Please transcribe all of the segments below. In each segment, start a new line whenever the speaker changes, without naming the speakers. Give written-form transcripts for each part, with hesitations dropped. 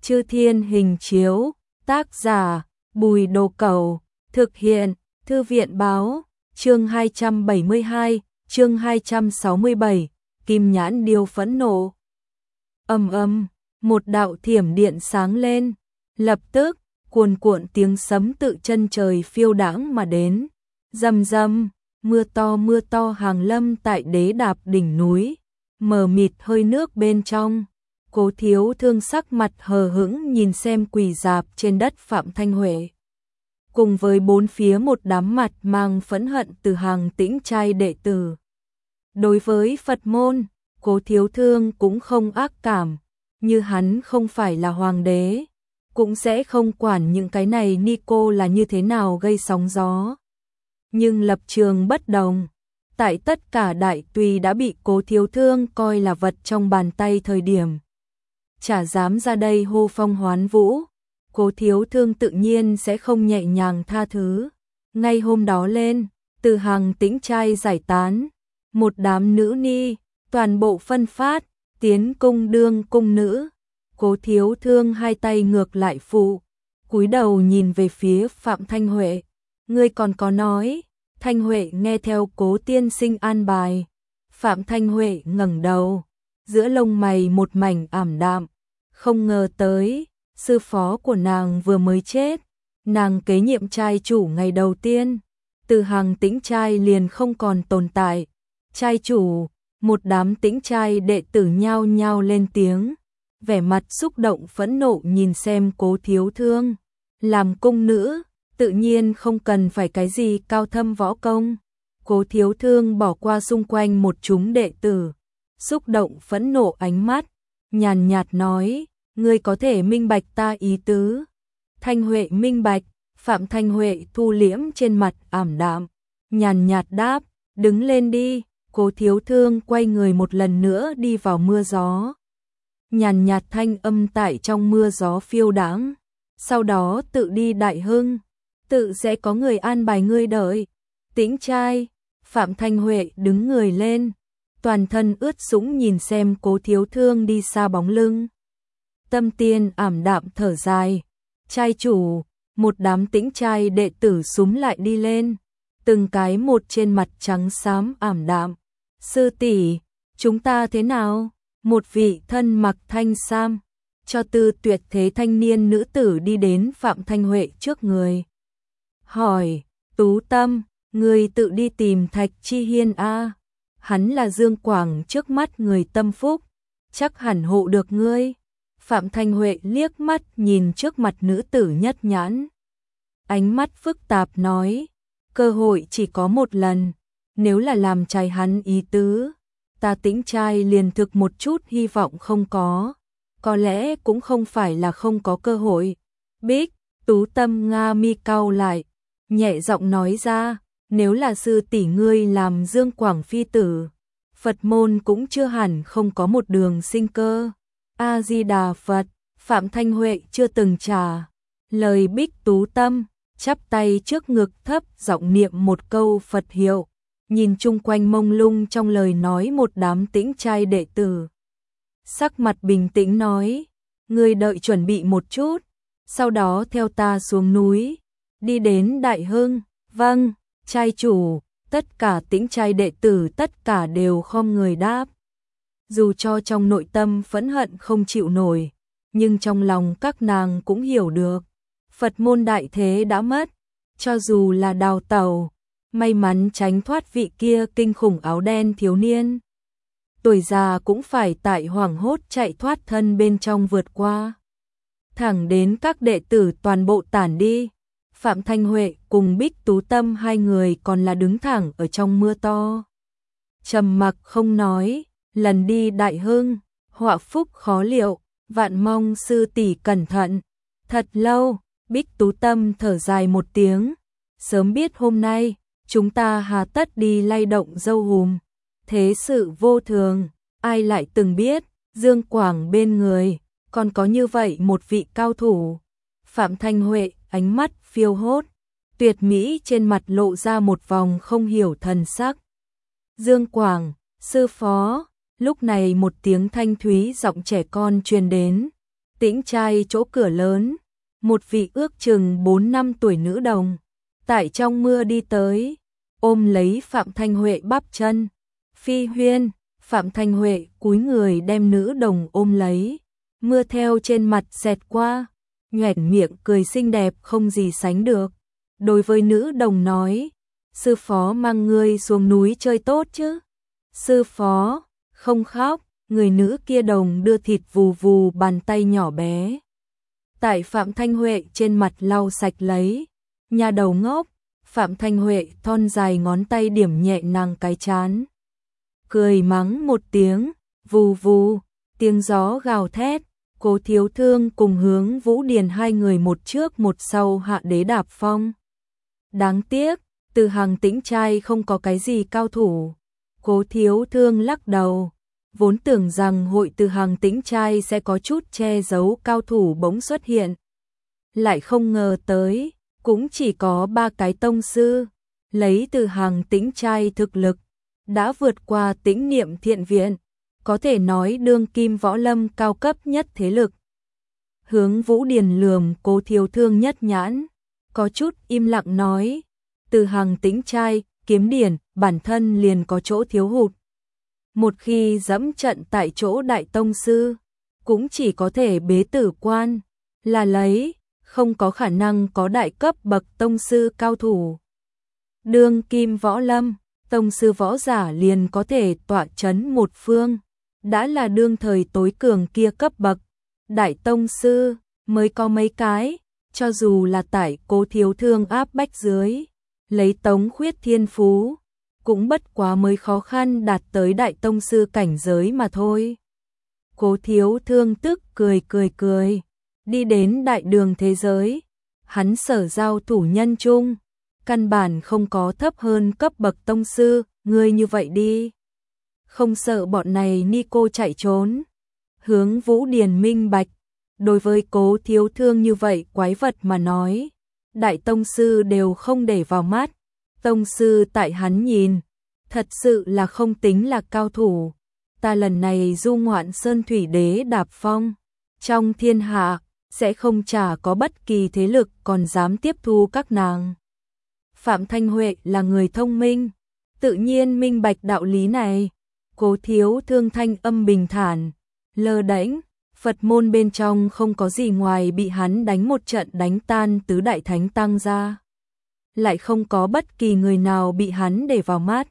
Chư Thiên Hình Chiếu, tác giả, Bùi Đồ Cẩu, thực hiện, Thư viện Báo, chương 272, chương 267, Kim Nhãn Điêu phẫn nộ. Một đạo thiểm điện sáng lên, lập tức, cuồn cuộn tiếng sấm tự chân trời phiêu đãng mà đến. Rầm rầm, mưa to hàng lâm tại Đế Đạp đỉnh núi, mờ mịt hơi nước bên trong. Cố Thiếu Thương sắc mặt hờ hững nhìn xem quỳ rạp trên đất Phạm Thanh Huệ. Cùng với bốn phía một đám mặt mang phẫn hận từ hàng tĩnh trai đệ tử. Đối với Phật môn, Cố Thiếu Thương cũng không ác cảm, như hắn không phải là hoàng đế, cũng sẽ không quản những cái này Nico là như thế nào gây sóng gió. Nhưng lập trường bất đồng, tại tất cả đại tùy đã bị Cố Thiếu Thương coi là vật trong bàn tay thời điểm. Chả dám ra đây hô phong hoán vũ, Cố Thiếu Thương tự nhiên sẽ không nhẹ nhàng tha thứ. Ngay hôm đó lên, từ hàng tĩnh trai giải tán, một đám nữ ni, toàn bộ phân phát, tiến cung đương cung nữ. Cố Thiếu Thương hai tay ngược lại phụ, cúi đầu nhìn về phía Phạm Thanh Huệ. Ngươi còn có nói, Thanh Huệ nghe theo Cố tiên sinh an bài. Phạm Thanh Huệ ngẩng đầu, giữa lông mày một mảnh ảm đạm, không ngờ tới, sư phó của nàng vừa mới chết, nàng kế nhiệm trai chủ ngày đầu tiên, từ hàng tĩnh trai liền không còn tồn tại. Trai chủ, một đám tĩnh trai đệ tử nhao nhao lên tiếng, vẻ mặt xúc động phẫn nộ nhìn xem Cố Thiếu Thương. Làm cung nữ, tự nhiên không cần phải cái gì cao thâm võ công. Cố Thiếu Thương bỏ qua xung quanh một chúng đệ tử, xúc động phẫn nộ ánh mắt, nhàn nhạt nói, ngươi có thể minh bạch ta ý tứ. Thanh Huệ minh bạch. Phạm Thanh Huệ thu liễm trên mặt ảm đạm, nhàn nhạt đáp, đứng lên đi. Cố Thiếu Thương quay người một lần nữa đi vào mưa gió. Nhàn nhạt thanh âm tại trong mưa gió phiêu đãng. Sau đó tự đi Đại Hưng, tự sẽ có người an bài ngươi đợi. Tĩnh trai, Phạm Thanh Huệ đứng người lên, toàn thân ướt sũng nhìn xem Cố Thiếu Thương đi xa bóng lưng. Tâm tiên ảm đạm thở dài, trai chủ, một đám tĩnh trai đệ tử xúm lại đi lên, từng cái một trên mặt trắng xám ảm đạm. Sư tỷ, chúng ta thế nào? Một vị thân mặc thanh sam, cho tư tuyệt thế thanh niên nữ tử đi đến Phạm Thanh Huệ trước người. Hỏi, Tú Tâm, người tự đi tìm Thạch Chi Hiên a? Hắn là Dương Quảng trước mắt người tâm phúc, chắc hẳn hộ được ngươi. Phạm Thanh Huệ liếc mắt nhìn trước mặt nữ tử nhất nhãn. Ánh mắt phức tạp nói, cơ hội chỉ có một lần, nếu là làm trái hắn ý tứ, ta tĩnh trai liền thực một chút hy vọng không có lẽ cũng không phải là không có cơ hội. Bích, Tú Tâm nga mi cau lại, nhẹ giọng nói ra, nếu là sư tỷ ngươi làm Dương Quảng phi tử, Phật môn cũng chưa hẳn không có một đường sinh cơ. A Di Đà Phật. Phạm Thanh Huệ chưa từng trả lời Bích Tú Tâm, chắp tay trước ngực thấp giọng niệm một câu Phật hiệu, nhìn chung quanh mông lung trong lời nói một đám tĩnh trai đệ tử. Sắc mặt bình tĩnh nói, ngươi đợi chuẩn bị một chút, sau đó theo ta xuống núi, đi đến Đại Hưng. Vâng, trai chủ. Tất cả tĩnh trai đệ tử tất cả đều khom người đáp. Dù cho trong nội tâm phẫn hận không chịu nổi, nhưng trong lòng các nàng cũng hiểu được, Phật môn đại thế đã mất, cho dù là đào tẩu, may mắn tránh thoát vị kia kinh khủng áo đen thiếu niên. Tuổi già cũng phải tại hoảng hốt chạy thoát thân bên trong vượt qua. Thẳng đến các đệ tử toàn bộ tản đi, Phạm Thanh Huệ cùng Bích Tú Tâm hai người còn là đứng thẳng ở trong mưa to. Trầm mặc không nói. Lần đi Đại Hưng, họa phúc khó liệu, vạn mong sư tỷ cẩn thận. Thật lâu, Bích Tú Tâm thở dài một tiếng, sớm biết hôm nay, chúng ta hà tất đi lay động dâu hùm. Thế sự vô thường, ai lại từng biết, Dương Quảng bên người, còn có như vậy một vị cao thủ. Phạm Thanh Huệ, ánh mắt phiêu hốt, tuyệt mỹ trên mặt lộ ra một vòng không hiểu thần sắc. Dương Quảng, sư phó. Lúc này một tiếng thanh thúy giọng trẻ con truyền đến, Tĩnh trai chỗ cửa lớn, một vị ước chừng 4 năm tuổi nữ đồng, tại trong mưa đi tới, ôm lấy Phạm Thanh Huệ bắp chân. Phi Huyên, Phạm Thanh Huệ cúi người đem nữ đồng ôm lấy, mưa theo trên mặt xẹt qua, nhoẻn miệng cười xinh đẹp không gì sánh được. Đối với nữ đồng nói, sư phó mang ngươi xuống núi chơi tốt chứ? Sư phó, không khóc. Người nữ kia đồng đưa thịt vù vù bàn tay nhỏ bé. Tại Phạm Thanh Huệ trên mặt lau sạch lấy. Nhà đầu ngốc, Phạm Thanh Huệ thon dài ngón tay điểm nhẹ nàng cái chán. Cười mắng một tiếng, vù vù, tiếng gió gào thét. Cố Thiếu Thương cùng Hướng Vũ Điền hai người một trước một sau hạ đế đạp phong. Đáng tiếc, Từ Hàng Tĩnh trai không có cái gì cao thủ. Cố Thiếu Thương lắc đầu. Vốn tưởng rằng hội Từ Hàng Tĩnh trai sẽ có chút che giấu cao thủ bỗng xuất hiện. Lại không ngờ tới, cũng chỉ có 3 cái tông sư. Lấy Từ Hàng Tĩnh trai thực lực, đã vượt qua Tĩnh Niệm Thiện Viện, có thể nói đương kim võ lâm cao cấp nhất thế lực. Hướng Vũ Điền lườm Cố Thiếu Thương nhất nhãn, có chút im lặng nói, Từ Hàng Tĩnh trai, kiếm điển, bản thân liền có chỗ thiếu hụt. Một khi dẫm trận tại chỗ đại tông sư, cũng chỉ có thể bế tử quan, là lấy, không có khả năng có đại cấp bậc tông sư cao thủ. Đương kim võ lâm, tông sư võ giả liền có thể tọa chấn một phương, đã là đương thời tối cường kia cấp bậc. Đại tông sư, mới có mấy cái, cho dù là tại Cố Thiếu Thương áp bách dưới, lấy Tống Khuyết thiên phú, cũng bất quá mới khó khăn đạt tới đại tông sư cảnh giới mà thôi. Cố Thiếu Thương tức cười, đi đến đại đường thế giới, hắn sở giao thủ nhân chung, căn bản không có thấp hơn cấp bậc tông sư, ngươi như vậy đi. Không sợ bọn này ni cô chạy trốn. Hướng Vũ Điền minh bạch, đối với Cố Thiếu Thương như vậy quái vật mà nói, đại tông sư đều không để vào mắt. Tông sư tại hắn nhìn, thật sự là không tính là cao thủ. Ta lần này du ngoạn sơn thủy đế đạp phong, trong thiên hạ, sẽ không chả có bất kỳ thế lực còn dám tiếp thu các nàng. Phạm Thanh Huệ là người thông minh, tự nhiên minh bạch đạo lý này. Cố Thiếu Thương thanh âm bình thản, lơ đễnh, Phật môn bên trong không có gì ngoài bị hắn đánh một trận đánh tan tứ đại thánh tăng ra. Lại không có bất kỳ người nào bị hắn để vào mắt.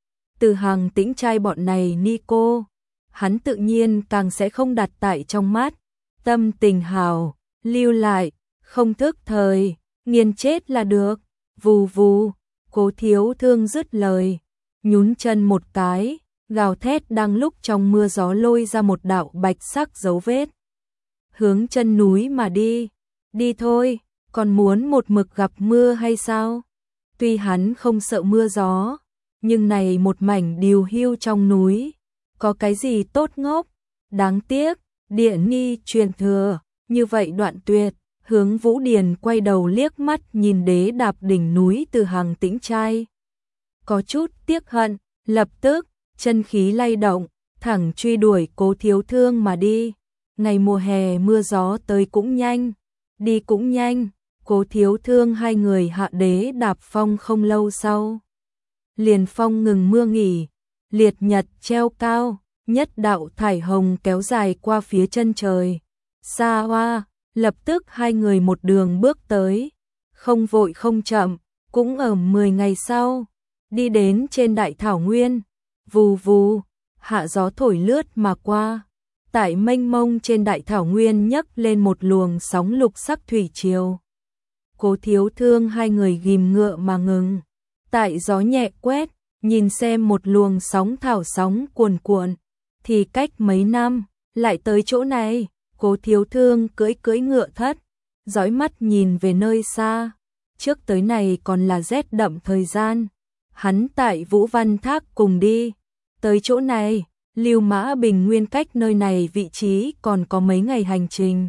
Từ Hàng Tĩnh trai bọn này ni cô, hắn tự nhiên càng sẽ không đặt tại trong mắt. Tâm tình hào, lưu lại, không thức thời, nghiền chết là được. Vù vù, Cố Thiếu Thương dứt lời, nhún chân một cái, gào thét đang lúc trong mưa gió lôi ra một đạo bạch sắc dấu vết. Hướng chân núi mà đi, đi thôi, còn muốn một mực gặp mưa hay sao? Tuy hắn không sợ mưa gió, nhưng này một mảnh điều hưu trong núi, có cái gì tốt ngốc, đáng tiếc, địa ni truyền thừa, như vậy đoạn tuyệt. Hướng Vũ Điền quay đầu liếc mắt nhìn đế đạp đỉnh núi Từ Hàng Tĩnh trai. Có chút tiếc hận, lập tức, chân khí lay động, thẳng truy đuổi Cố Thiếu Thương mà đi. Ngày mùa hè mưa gió tới cũng nhanh, đi cũng nhanh. Cố Thiếu Thương hai người hạ đế đạp phong không lâu sau. Liền phong ngừng mưa nghỉ, liệt nhật treo cao, nhất đạo thải hồng kéo dài qua phía chân trời. Xa hoa, lập tức hai người một đường bước tới, không vội không chậm, cũng ở 10 ngày sau, đi đến trên đại thảo nguyên. Vù vù, hạ gió thổi lướt mà qua, tại mênh mông trên đại thảo nguyên nhấc lên một luồng sóng lục sắc thủy triều. Cố Thiếu Thương hai người ghim ngựa mà ngừng, tại gió nhẹ quét, nhìn xem một luồng sóng thảo sóng cuồn cuộn, thì cách mấy năm, lại tới chỗ này. Cố Thiếu Thương cưỡi ngựa thất, dõi mắt nhìn về nơi xa, trước tới này còn là rét đậm thời gian, hắn tại Vũ Văn Thác cùng đi, tới chỗ này, Lưu Mã Bình Nguyên cách nơi này vị trí còn có mấy ngày hành trình.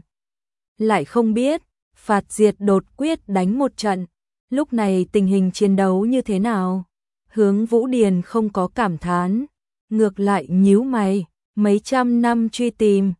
Lại không biết, phạt diệt đột quyết đánh một trận, lúc này tình hình chiến đấu như thế nào? Hướng Vũ Điền không có cảm thán, ngược lại nhíu mày, mấy trăm năm truy tìm,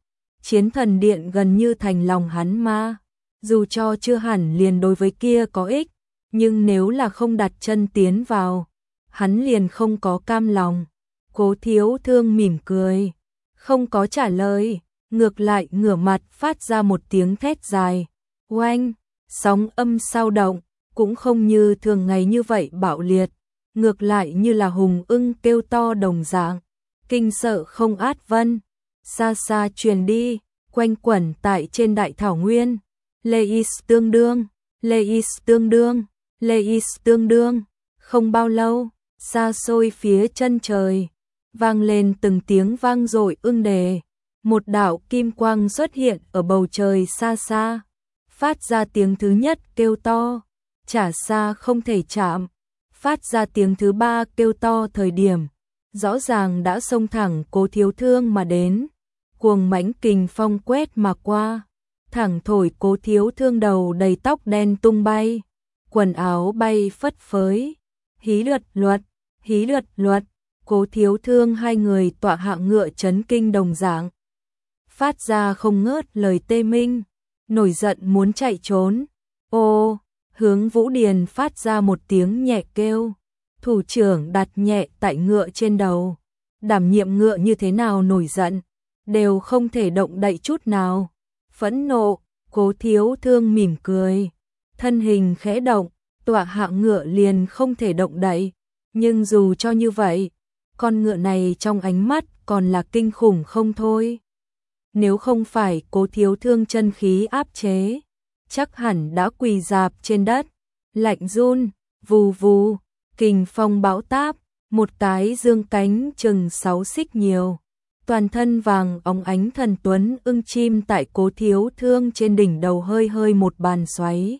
Chiến thần điện gần như thành lòng hắn mà. Dù cho chưa hẳn liền đối với kia có ích, nhưng nếu là không đặt chân tiến vào, hắn liền không có cam lòng. Cố Thiếu Thương mỉm cười, không có trả lời, ngược lại ngửa mặt phát ra một tiếng thét dài. Oanh, sóng âm sao động, cũng không như thường ngày như vậy bạo liệt, ngược lại như là hùng ưng kêu to đồng dạng, kinh sợ không át vân. Xa xa truyền đi, quanh quẩn tại trên đại thảo nguyên. Leis tương đương, Leis tương đương, Leis tương đương. Không bao lâu, xa xôi phía chân trời, vang lên từng tiếng vang dội ưng đề. Một đạo kim quang xuất hiện ở bầu trời xa xa, phát ra tiếng thứ nhất kêu to, chả xa không thể chạm. Phát ra tiếng thứ ba kêu to thời điểm, rõ ràng đã xông thẳng Cố Thiếu Thương mà đến. Cuồng mãnh kình phong quét mà qua, thẳng thổi Cố Thiếu Thương đầu đầy tóc đen tung bay, quần áo bay phất phới. Hí luật luật, hí luật luật, Cố Thiếu Thương hai người tọa hạ ngựa chấn kinh đồng dạng, phát ra không ngớt lời tê minh, nổi giận muốn chạy trốn. Ô, Hướng Vũ Điền phát ra một tiếng nhẹ kêu, thủ trưởng đặt nhẹ tại ngựa trên đầu, đảm nhiệm ngựa như thế nào nổi giận, đều không thể động đậy chút nào. Phẫn nộ, Cố Thiếu Thương mỉm cười, thân hình khẽ động, tọa hạ ngựa liền không thể động đậy, nhưng dù cho như vậy, con ngựa này trong ánh mắt còn là kinh khủng không thôi. Nếu không phải Cố Thiếu Thương chân khí áp chế, chắc hẳn đã quỳ rạp trên đất, lạnh run, vù vù, kình phong bão táp, một cái dương cánh chừng 6 xích nhiều. Toàn thân vàng óng ánh thần tuấn ưng chim tại Cố Thiếu Thương trên đỉnh đầu hơi hơi một bàn xoáy,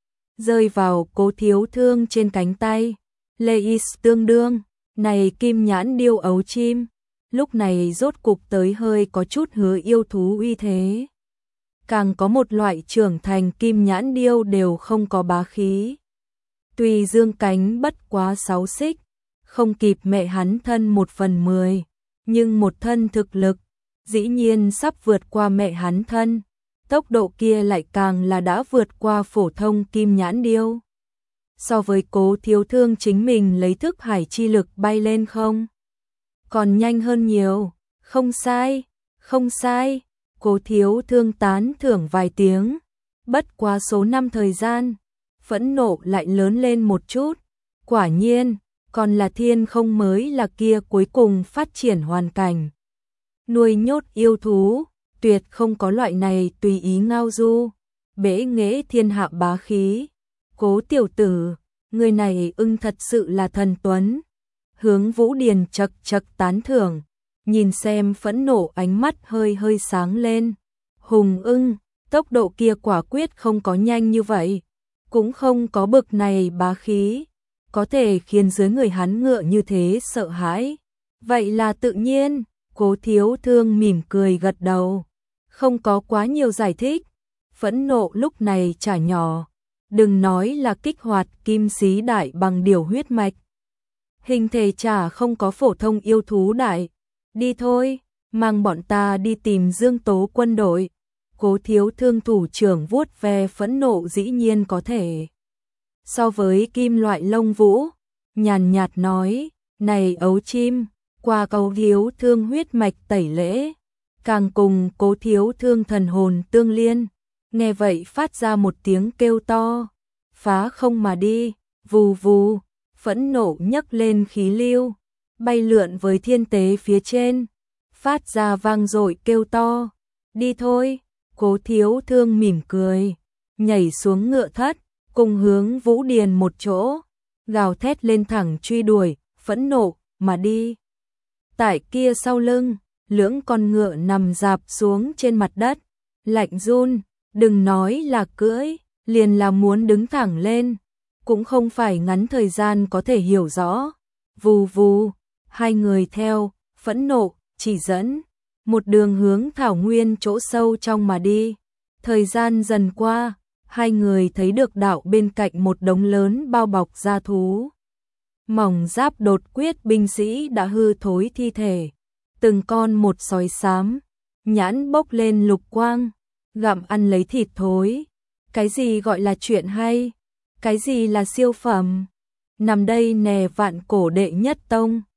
rơi vào Cố Thiếu Thương trên cánh tay. Leis tương đương, này kim nhãn điêu ấu chim, lúc này rốt cục tới hơi có chút hứa yêu thú uy thế. Càng có một loại trưởng thành kim nhãn điêu đều không có bá khí. Tuy dương cánh bất quá 6 xích, không kịp mẹ hắn thân 1/10, nhưng một thân thực lực, dĩ nhiên sắp vượt qua mẹ hắn thân. Tốc độ kia lại càng là đã vượt qua phổ thông kim nhãn điêu. So với Cố Thiếu Thương chính mình lấy thức hải chi lực bay lên không, còn nhanh hơn nhiều. Không sai, không sai. Cố Thiếu Thương tán thưởng vài tiếng. Bất quá số năm thời gian, phẫn nộ lại lớn lên một chút. Quả nhiên, còn là thiên không mới là kia cuối cùng phát triển hoàn cảnh. Nuôi nhốt yêu thú, tuyệt không có loại này tùy ý ngao du, bẽ nghễ thiên hạ bá khí. Cố tiểu tử, người này ưng thật sự là thần tuấn. Hướng Vũ Điền chậc chậc tán thưởng, nhìn xem phẫn nộ ánh mắt hơi hơi sáng lên. Hùng ưng, tốc độ kia quả quyết không có nhanh như vậy, cũng không có bực này bá khí, có thể khiến dưới người hắn ngựa như thế sợ hãi. Vậy là tự nhiên. Cố Thiếu Thương mỉm cười gật đầu, không có quá nhiều giải thích. Phẫn nộ lúc này chả nhỏ, đừng nói là kích hoạt kim xí đại bằng điều huyết mạch, hình thể chả không có phổ thông yêu thú đại. Đi thôi, mang bọn ta đi tìm Dương Tố quân đội. Cố Thiếu Thương thủ trưởng vuốt ve phẫn nộ dĩ nhiên có thể so với kim loại lông vũ, nhàn nhạt nói, này ấu chim, qua Cố Thiếu Thương huyết mạch tẩy lễ, càng cùng Cố Thiếu Thương thần hồn tương liên. Nghe vậy phát ra một tiếng kêu to, phá không mà đi, vù vù, phẫn nộ nhấc lên khí lưu, bay lượn với thiên tế phía trên, phát ra vang dội kêu to, đi thôi. Cố Thiếu Thương mỉm cười, nhảy xuống ngựa thất, cùng Hướng Vũ Điền một chỗ, gào thét lên thẳng truy đuổi, phẫn nộ mà đi. Tại kia sau lưng, lưỡng con ngựa nằm rạp xuống trên mặt đất, lạnh run, đừng nói là cưỡi, liền là muốn đứng thẳng lên, cũng không phải ngắn thời gian có thể hiểu rõ. Vù vù, hai người theo phẫn nộ chỉ dẫn, một đường hướng thảo nguyên chỗ sâu trong mà đi. Thời gian dần qua, hai người thấy được đạo bên cạnh một đống lớn bao bọc gia thú. Mỏng giáp đột quyết binh sĩ đã hư thối thi thể, từng con một sói xám, nhãn bốc lên lục quang, gặm ăn lấy thịt thối. Cái gì gọi là chuyện hay? Cái gì là siêu phẩm? Nằm đây nè vạn cổ đệ nhất tông.